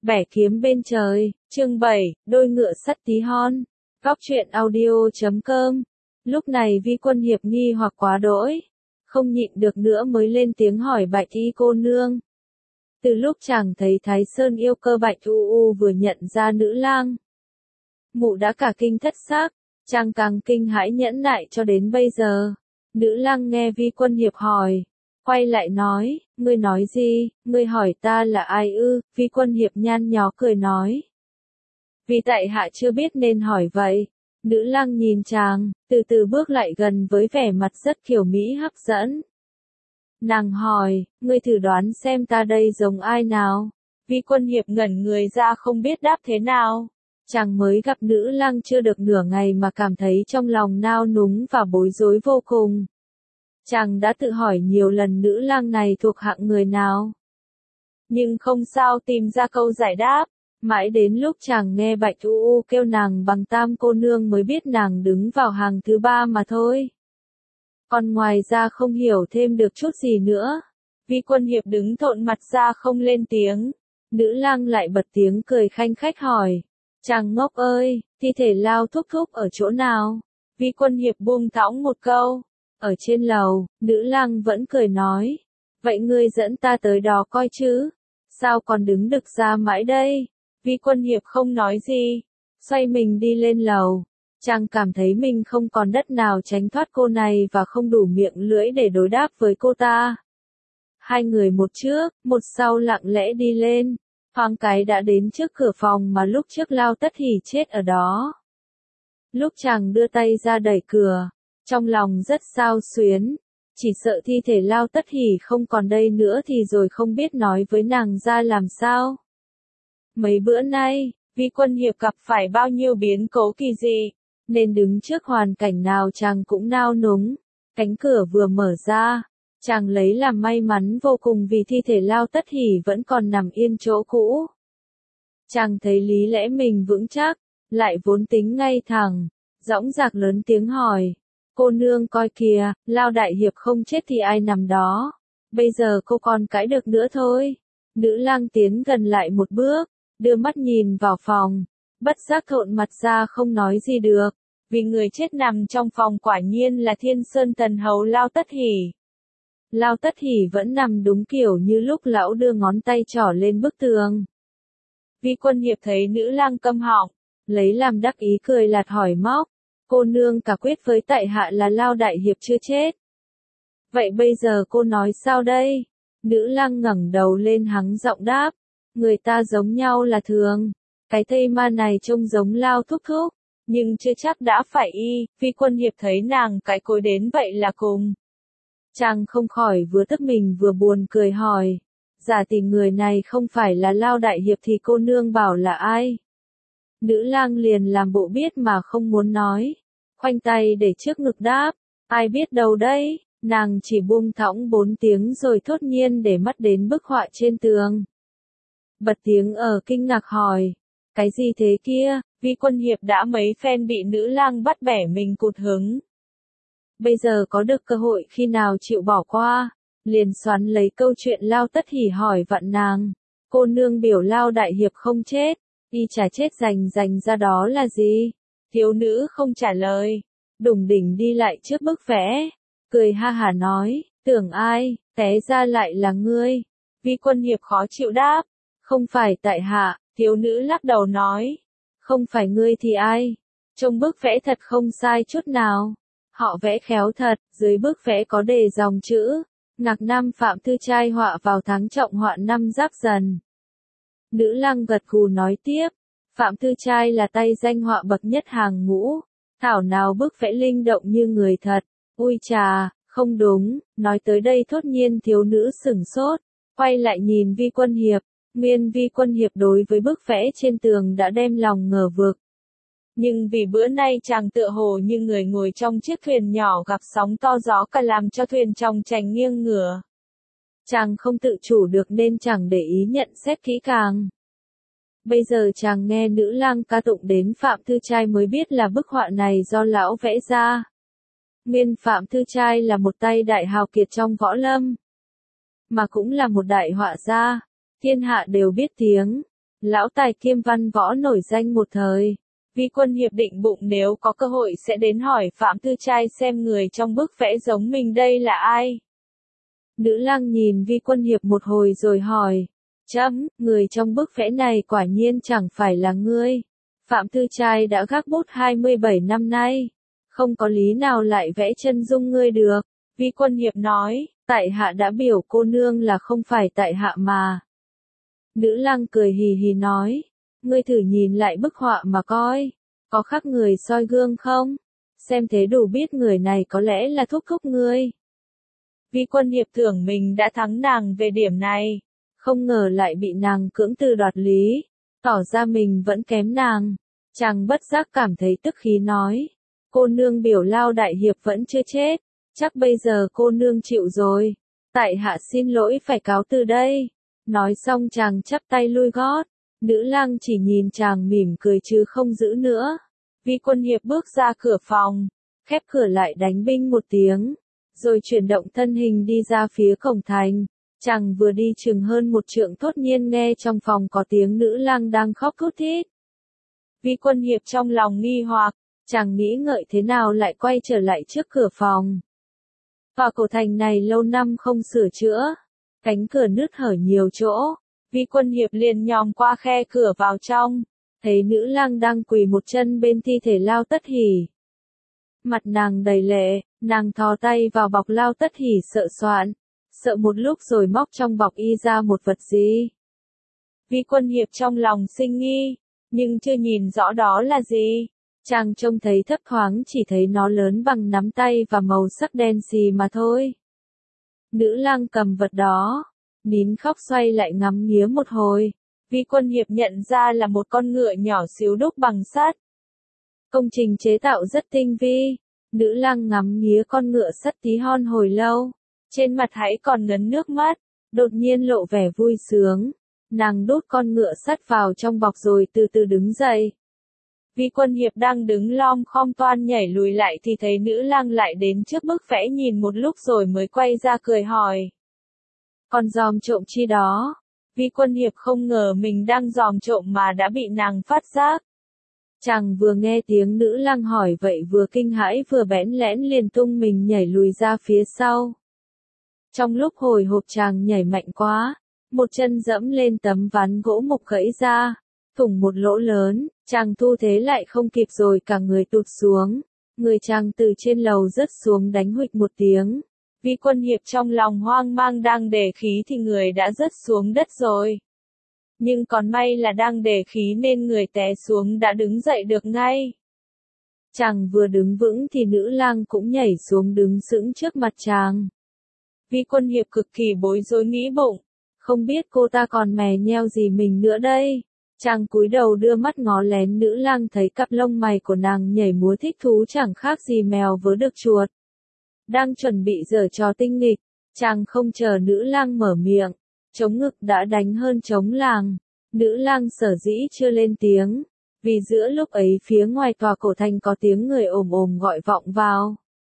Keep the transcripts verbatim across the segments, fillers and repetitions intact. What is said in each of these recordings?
Bẻ kiếm bên trời, chương bảy, đôi ngựa sắt tí hon. Góc truyện audio chấm com. Lúc này Vi Quân Hiệp nghi hoặc quá đỗi, không nhịn được nữa mới lên tiếng hỏi Bạch Y cô nương. Từ lúc chàng thấy Thái Sơn yêu cơ Bạch U U vừa nhận ra nữ lang, mụ đã cả kinh thất xác, chàng càng kinh hãi nhẫn nại cho đến bây giờ. Nữ lang nghe Vi Quân Hiệp hỏi, quay lại nói, ngươi nói gì, ngươi hỏi ta là ai ư? Vi Quân Hiệp nhăn nhó cười nói, vì tại hạ chưa biết nên hỏi vậy. Nữ lang nhìn chàng, từ từ bước lại gần với vẻ mặt rất kiều mỹ hấp dẫn. Nàng hỏi, ngươi thử đoán xem ta đây giống ai nào? Vi Quân Hiệp ngẩn người ra không biết đáp thế nào. Chàng mới gặp nữ lang chưa được nửa ngày mà cảm thấy trong lòng nao núng và bối rối vô cùng. Chàng đã tự hỏi nhiều lần nữ lang này thuộc hạng người nào, nhưng không sao tìm ra câu giải đáp. Mãi đến lúc chàng nghe Bạch U U kêu nàng bằng tam cô nương mới biết nàng đứng vào hàng thứ ba mà thôi. Còn ngoài ra không hiểu thêm được chút gì nữa. Vi Quân Hiệp đứng thộn mặt ra không lên tiếng. Nữ lang lại bật tiếng cười khanh khách hỏi, chàng ngốc ơi, thi thể Lao Thúc Thúc ở chỗ nào? Vi Quân Hiệp buông thõng một câu, ở trên lầu. Nữ lang vẫn cười nói, vậy ngươi dẫn ta tới đó coi chứ, sao còn đứng đực ra mãi đây? Vi Quân Hiệp không nói gì, xoay mình đi lên lầu. Chàng cảm thấy mình không còn đất nào tránh thoát cô này và không đủ miệng lưỡi để đối đáp với cô ta. Hai người một trước, một sau lặng lẽ đi lên, thoáng cái đã đến trước cửa phòng mà lúc trước Lao Tất Hỉ chết ở đó. Lúc chàng đưa tay ra đẩy cửa, trong lòng rất xao xuyến, chỉ sợ thi thể Lao Tất Hỉ không còn đây nữa thì rồi không biết nói với nàng ra làm sao. Mấy bữa nay, Vi Quân Hiệp gặp phải bao nhiêu biến cố kỳ dị, nên đứng trước hoàn cảnh nào chàng cũng nao núng. Cánh cửa vừa mở ra, chàng lấy làm may mắn vô cùng vì thi thể Lao Tất Hỉ vẫn còn nằm yên chỗ cũ. Chàng thấy lý lẽ mình vững chắc, lại vốn tính ngay thẳng, dõng dạc lớn tiếng hỏi, cô nương coi kìa, Lao Đại Hiệp không chết thì ai nằm đó, bây giờ cô còn cãi được nữa thôi. Nữ lang tiến gần lại một bước, đưa mắt nhìn vào phòng, bất giác thộn mặt ra không nói gì được, vì người chết nằm trong phòng quả nhiên là Thiên Sơn Thần Hầu Lao Tất Hỉ. Lao Tất Hỉ vẫn nằm đúng kiểu như lúc lão đưa ngón tay trỏ lên bức tường. Vi Quân Hiệp thấy nữ lang câm họng, lấy làm đắc ý cười lạt hỏi móc, cô nương cả quyết với tại hạ là Lao Đại Hiệp chưa chết. Vậy bây giờ cô nói sao đây? Nữ lang ngẩng đầu lên hắng giọng đáp, người ta giống nhau là thường, cái thây ma này trông giống Lao Thúc Thúc, nhưng chưa chắc đã phải y. Vi Quân Hiệp thấy nàng cái cối đến vậy là cùng. Chàng không khỏi vừa tức mình vừa buồn cười hỏi, giả tỷ người này không phải là Lao Đại Hiệp thì cô nương bảo là ai? Nữ lang liền làm bộ biết mà không muốn nói, khoanh tay để trước ngực đáp, ai biết đâu đấy. Nàng chỉ buông thõng bốn tiếng rồi thốt nhiên để mắt đến bức họa trên tường. Bật tiếng ở kinh ngạc hỏi, cái gì thế kia? Vi Quân Hiệp đã mấy phen bị nữ lang bắt bẻ mình cụt hứng. Bây giờ có được cơ hội khi nào chịu bỏ qua, liền xoắn lấy câu chuyện Lao Tất Hỉ hỏi vặn nàng, cô nương biểu Lao Đại Hiệp không chết, y chả chết rành rành ra đó là gì? Thiếu nữ không trả lời, đủng đỉnh đi lại trước bức vẽ, cười ha hả nói, tưởng ai, té ra lại là ngươi. Vi Quân Hiệp khó chịu đáp, không phải tại hạ. Thiếu nữ lắc đầu nói, không phải ngươi thì ai? Trông bức vẽ thật không sai chút nào. Họ vẽ khéo thật, dưới bức vẽ có đề dòng chữ, Ngạc Nam Phạm Thư Trai họa vào tháng Trọng họa năm Giáp Dần. Nữ lang gật gù nói tiếp, Phạm Thư Trai là tay danh họa bậc nhất hàng ngũ, thảo nào bức vẽ linh động như người thật. Ui chà, không đúng. Nói tới đây thốt nhiên thiếu nữ sửng sốt, quay lại nhìn Vi Quân Hiệp. Nguyên Vi Quân Hiệp đối với bức vẽ trên tường đã đem lòng ngờ vực. Nhưng vì bữa nay chàng tựa hồ như người ngồi trong chiếc thuyền nhỏ gặp sóng to gió cả làm cho thuyền trong chành nghiêng ngửa. Chàng không tự chủ được nên chẳng để ý nhận xét kỹ càng. Bây giờ chàng nghe nữ lang ca tụng đến Phạm Thư Trai mới biết là bức họa này do lão vẽ ra. Nguyên Phạm Thư Trai là một tay đại hào kiệt trong võ lâm, mà cũng là một đại họa gia. Thiên hạ đều biết tiếng, lão tài kiêm văn võ nổi danh một thời. Vi Quân Hiệp định bụng nếu có cơ hội sẽ đến hỏi Phạm Tư Trai xem người trong bức vẽ giống mình đây là ai. Nữ lang nhìn Vi Quân Hiệp một hồi rồi hỏi, chấm, người trong bức vẽ này quả nhiên chẳng phải là ngươi. Phạm Tư Trai đã gác bút hai mươi bảy năm nay, không có lý nào lại vẽ chân dung ngươi được. Vi Quân Hiệp nói, tại hạ đã biểu cô nương là không phải tại hạ mà. Nữ lang cười hì hì nói, ngươi thử nhìn lại bức họa mà coi, có khác người soi gương không? Xem thế đủ biết người này có lẽ là thúc thúc ngươi. Vi Quân Hiệp tưởng mình đã thắng nàng về điểm này, không ngờ lại bị nàng cưỡng từ đoạt lý, tỏ ra mình vẫn kém nàng. Chàng bất giác cảm thấy tức khí nói, cô nương biểu Lao đại hiệp vẫn chưa chết, chắc bây giờ cô nương chịu rồi, tại hạ xin lỗi phải cáo từ đây. Nói xong chàng chắp tay lui gót, nữ lang chỉ nhìn chàng mỉm cười chứ không giữ nữa. Vi Quân Hiệp bước ra cửa phòng, khép cửa lại đánh binh một tiếng, rồi chuyển động thân hình đi ra phía cổng thành. Chàng vừa đi chừng hơn một trượng thốt nhiên nghe trong phòng có tiếng nữ lang đang khóc thút thít. Vi Quân Hiệp trong lòng nghi hoặc, chàng nghĩ ngợi thế nào lại quay trở lại trước cửa phòng. Tòa cổ thành này lâu năm không sửa chữa, cánh cửa nứt hở nhiều chỗ. Vi Quân Hiệp liền nhòm qua khe cửa vào trong, thấy nữ lang đang quỳ một chân bên thi thể Lao Tất Hỉ. Mặt nàng đầy lệ, nàng thò tay vào bọc Lao Tất Hỉ sợ soạn, sợ một lúc rồi móc trong bọc y ra một vật gì. Vi Quân Hiệp trong lòng sinh nghi, nhưng chưa nhìn rõ đó là gì. Chàng trông thấy thấp thoáng chỉ thấy nó lớn bằng nắm tay và màu sắc đen xì mà thôi. Nữ lang cầm vật đó, nín khóc xoay lại ngắm nghía một hồi. Vi Quân Hiệp nhận ra là một con ngựa nhỏ xíu đúc bằng sắt. Công trình chế tạo rất tinh vi. Nữ lang ngắm nghía con ngựa sắt tí hon hồi lâu, trên mặt hãy còn ngấn nước mắt, đột nhiên lộ vẻ vui sướng. Nàng đút con ngựa sắt vào trong bọc rồi từ từ đứng dậy. Vi Quân Hiệp đang đứng lom khom toan nhảy lùi lại thì thấy nữ lang lại đến trước bức vẽ nhìn một lúc rồi mới quay ra cười hỏi. Còn dòm trộm chi đó? Vi Quân Hiệp không ngờ mình đang dòm trộm mà đã bị nàng phát giác. Chàng vừa nghe tiếng nữ lang hỏi vậy vừa kinh hãi vừa bẽn lẽn liền tung mình nhảy lùi ra phía sau. Trong lúc hồi hộp chàng nhảy mạnh quá, một chân dẫm lên tấm ván gỗ mục gãy ra, thủng một lỗ lớn, chàng thu thế lại không kịp rồi cả người tụt xuống, người chàng từ trên lầu rớt xuống đánh huỵch một tiếng. Vi Quân Hiệp trong lòng hoang mang đang đề khí thì người đã rớt xuống đất rồi. Nhưng còn may là đang đề khí nên người té xuống đã đứng dậy được ngay. Chàng vừa đứng vững thì nữ lang cũng nhảy xuống đứng sững trước mặt chàng. Vi Quân Hiệp cực kỳ bối rối nghĩ bụng, không biết cô ta còn mè nheo gì mình nữa đây. Chàng cúi đầu đưa mắt ngó lén nữ lang thấy cặp lông mày của nàng nhảy múa thích thú chẳng khác gì mèo vớ được chuột. Đang chuẩn bị giở trò tinh nghịch, chàng không chờ nữ lang mở miệng, chống ngực đã đánh hơn chống làng. Nữ lang sở dĩ chưa lên tiếng, vì giữa lúc ấy phía ngoài tòa cổ thành có tiếng người ồm ồm gọi vọng vào.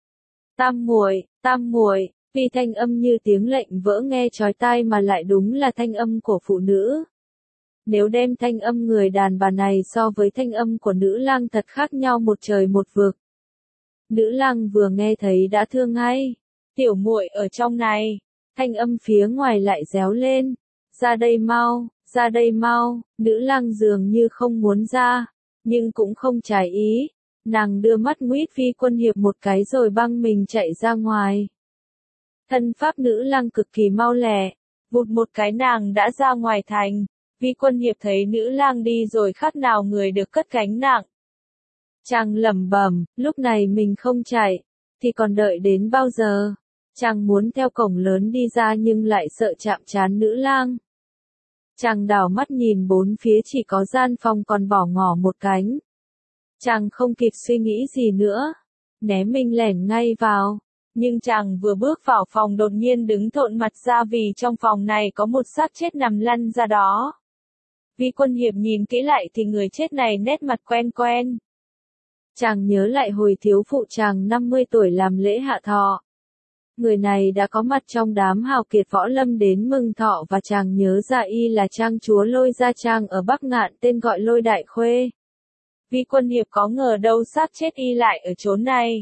Tam muội, tam muội, vì thanh âm như tiếng lệnh vỡ nghe chói tai mà lại đúng là thanh âm của phụ nữ. Nếu đem thanh âm người đàn bà này so với thanh âm của nữ lang thật khác nhau một trời một vực. Nữ lang vừa nghe thấy đã thương ngay. Tiểu muội ở trong này. Thanh âm phía ngoài lại réo lên. Ra đây mau, ra đây mau. Nữ lang dường như không muốn ra, nhưng cũng không trái ý. Nàng đưa mắt nguýt Vi Quân Hiệp một cái rồi băng mình chạy ra ngoài. Thân pháp nữ lang cực kỳ mau lẹ. Vụt một cái nàng đã ra ngoài thành. Vi Quân Hiệp thấy nữ lang đi rồi khác nào người được cất gánh nặng. Chàng lẩm bẩm, lúc này mình không chạy, thì còn đợi đến bao giờ? Chàng muốn theo cổng lớn đi ra nhưng lại sợ chạm trán nữ lang. Chàng đảo mắt nhìn bốn phía chỉ có gian phòng còn bỏ ngỏ một cánh. Chàng không kịp suy nghĩ gì nữa, né mình lẻn ngay vào. Nhưng chàng vừa bước vào phòng đột nhiên đứng thộn mặt ra vì trong phòng này có một xác chết nằm lăn ra đó. Vi Quân Hiệp nhìn kỹ lại thì người chết này nét mặt quen quen. Chàng nhớ lại hồi thiếu phụ chàng năm mươi tuổi làm lễ hạ thọ. Người này đã có mặt trong đám hào kiệt võ lâm đến mừng thọ và chàng nhớ ra y là trang chúa Lôi Gia Trang ở Bắc Ngạn tên gọi Lôi Đại Khuê. Vi Quân Hiệp có ngờ đâu xác chết y lại ở chốn này.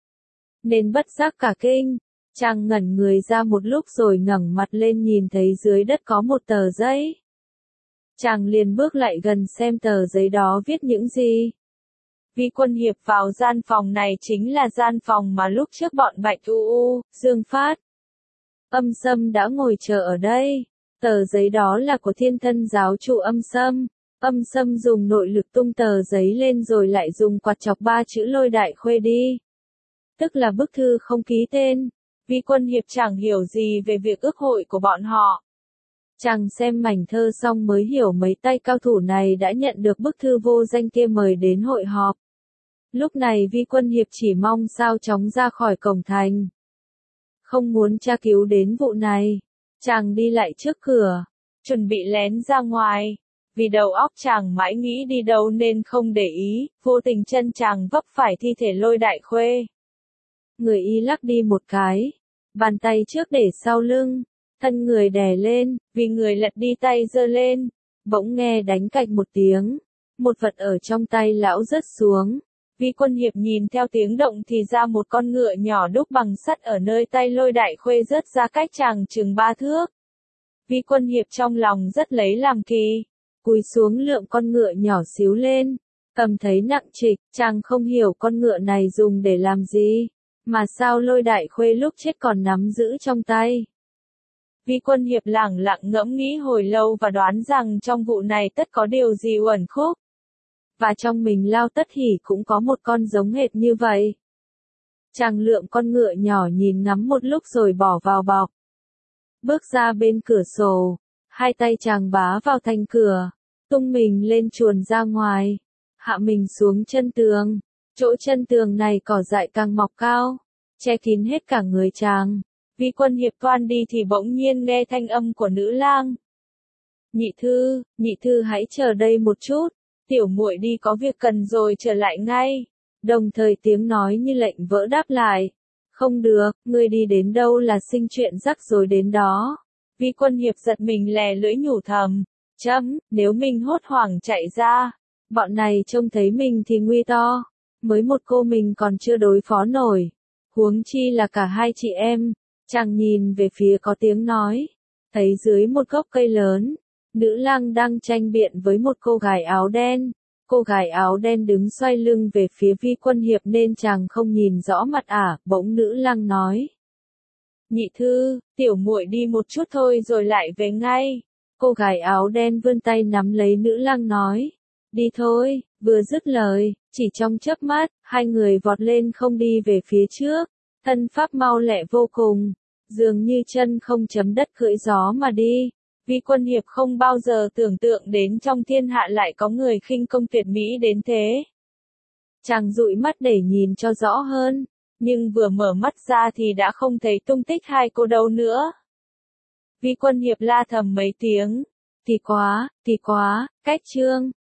Nên bất giác cả kinh, chàng ngẩn người ra một lúc rồi ngẩng mặt lên nhìn thấy dưới đất có một tờ giấy. Chàng liền bước lại gần xem tờ giấy đó viết những gì. Vi Quân Hiệp vào gian phòng này chính là gian phòng mà lúc trước bọn Bạch U U, Dương Phát, Âm Sâm đã ngồi chờ ở đây. Tờ giấy đó là của Thiên Thân giáo chủ Âm Sâm. Âm Sâm dùng nội lực tung tờ giấy lên rồi lại dùng quạt chọc ba chữ Lôi Đại Khuê đi. Tức là bức thư không ký tên. Vi Quân Hiệp chẳng hiểu gì về việc ước hội của bọn họ. Chàng xem mảnh thơ xong mới hiểu mấy tay cao thủ này đã nhận được bức thư vô danh kia mời đến hội họp. Lúc này Vi Quân Hiệp chỉ mong sao chóng ra khỏi cổng thành. Không muốn tra cứu đến vụ này. Chàng đi lại trước cửa, chuẩn bị lén ra ngoài. Vì đầu óc chàng mãi nghĩ đi đâu nên không để ý, vô tình chân chàng vấp phải thi thể Lôi Đại Khuê. Người y lắc đi một cái, bàn tay trước để sau lưng, thân người đè lên, vì người lật đi tay giơ lên, bỗng nghe đánh cạch một tiếng, một vật ở trong tay lão rớt xuống. Vi Quân Hiệp nhìn theo tiếng động thì ra một con ngựa nhỏ đúc bằng sắt ở nơi tay Lôi Đại Khuê rớt ra cách chàng chừng ba thước. Vi Quân Hiệp trong lòng rất lấy làm kỳ, cúi xuống lượm con ngựa nhỏ xíu lên, cầm thấy nặng trịch, chàng không hiểu con ngựa này dùng để làm gì, mà sao Lôi Đại Khuê lúc chết còn nắm giữ trong tay. Vi Quân Hiệp lẳng lặng ngẫm nghĩ hồi lâu và đoán rằng trong vụ này tất có điều gì uẩn khúc. Và trong mình Lao Tất Hỉ cũng có một con giống hệt như vậy. Chàng lượm con ngựa nhỏ nhìn ngắm một lúc rồi bỏ vào bọc. Bước ra bên cửa sổ, hai tay chàng bá vào thành cửa, tung mình lên chuồn ra ngoài, hạ mình xuống chân tường. Chỗ chân tường này cỏ dại càng mọc cao, che kín hết cả người chàng. Vi Quân Hiệp toan đi thì bỗng nhiên nghe thanh âm của nữ lang. Nhị thư, nhị thư hãy chờ đây một chút, tiểu muội đi có việc cần rồi trở lại ngay. Đồng thời tiếng nói như lệnh vỡ đáp lại. Không được, ngươi đi đến đâu là sinh chuyện rắc rối đến đó. Vi Quân Hiệp giật mình lè lưỡi nhủ thầm. Chấm, nếu mình hốt hoảng chạy ra, bọn này trông thấy mình thì nguy to. Mới một cô mình còn chưa đối phó nổi. Huống chi là cả hai chị em. Chàng nhìn về phía có tiếng nói. Thấy dưới một gốc cây lớn, nữ lang đang tranh biện với một cô gái áo đen. Cô gái áo đen đứng xoay lưng về phía Vi Quân Hiệp nên chàng không nhìn rõ mặt ả, bỗng nữ lang nói. Nhị thư, tiểu muội đi một chút thôi rồi lại về ngay. Cô gái áo đen vươn tay nắm lấy nữ lang nói. Đi thôi, vừa dứt lời, chỉ trong chớp mắt, hai người vọt lên không đi về phía trước. Thân pháp mau lẹ vô cùng, dường như chân không chấm đất cưỡi gió mà đi. Vi Quân Hiệp không bao giờ tưởng tượng đến trong thiên hạ lại có người khinh công tuyệt mỹ đến thế. Chàng dụi mắt để nhìn cho rõ hơn, nhưng vừa mở mắt ra thì đã không thấy tung tích hai cô đâu nữa. Vi Quân Hiệp la thầm mấy tiếng, thì quá, thì quá, cách chương.